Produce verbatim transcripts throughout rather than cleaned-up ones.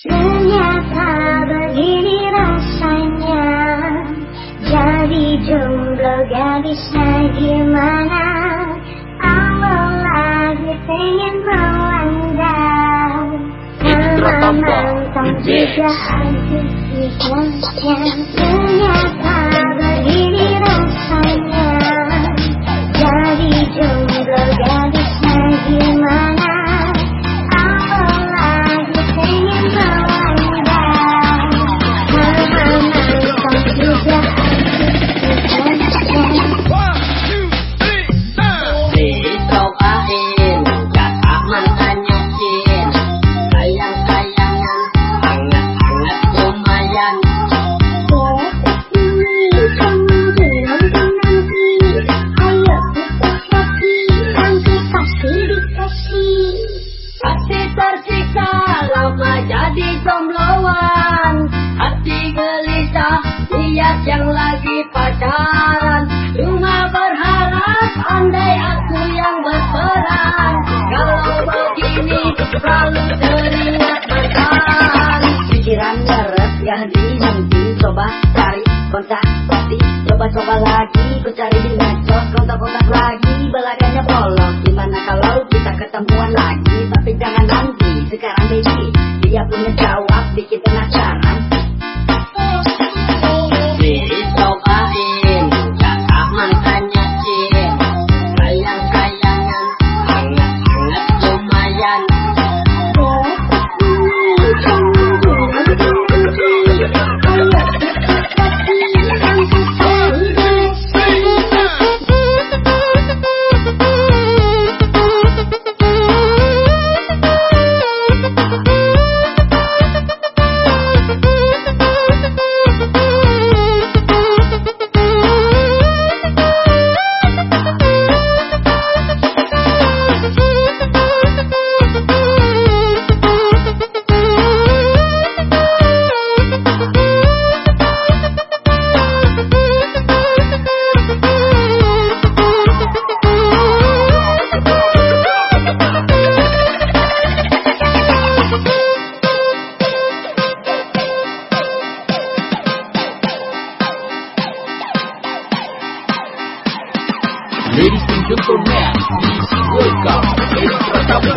Ternyata begini rasanya jadi jomblo, gadisnya gimana? Allah lagi pengen melanda, sama mantan juga hancur ikhlasnya. Ternyata begini rasanya jadi jomblo, gadisnya gimana? Yang lagi pacaran, cuma berharap andai aku yang berperan. Kalau begini selalu teringat mantan. Pikiran ngeres gak henti-henti, coba cari kontak pasti. Coba-coba lagi, ku cari di medsos, kontak-kontak lagi, belakangnya bolong. Gimana kalau kita ketemuan lagi, tapi jangan nanti, sekarang baby. Dia punya jawab, bikin penasaran. Ladies and gentlemen, please welcome Edi Pratama.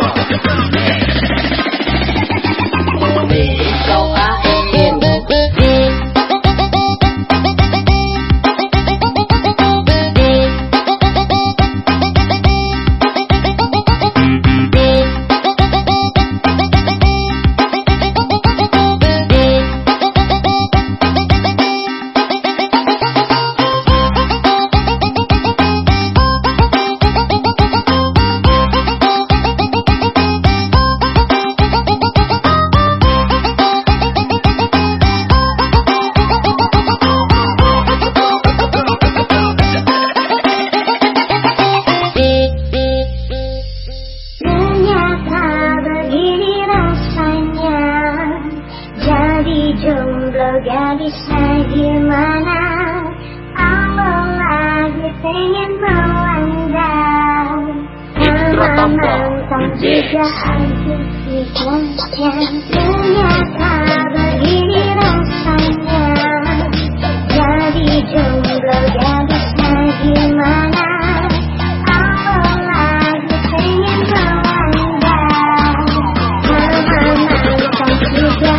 Jomblo, gadisnya gimana? Allah lagi pengen melanda, sama mantan juga hancur ikhlasnya. Ternyata begini rasanya jadi jomblo, gadisnya gimana? Allah lagi pengen melanda, sama mantan juga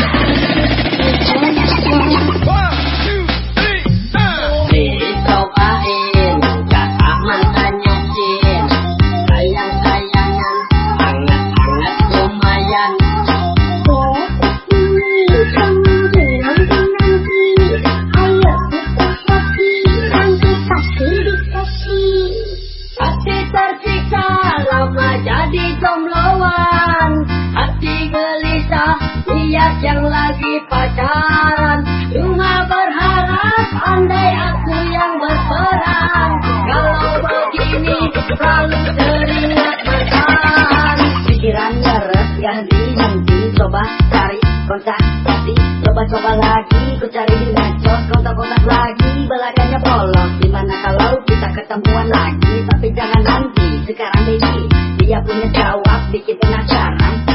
yang lagi pacaran, cuma berharap andai aku yang berperan. Kalau begini selalu teringat mantan. Pikiran ngeres gak henti-henti, coba cari kontak pasti. Coba-coba lagi, ku cari di medsos, kontak-kontak lagi, belakangnya bolong. Gimana kalau kita ketemuan lagi, tapi jangan nanti, sekarang baby. Dia punya jawab, bikin penasaran.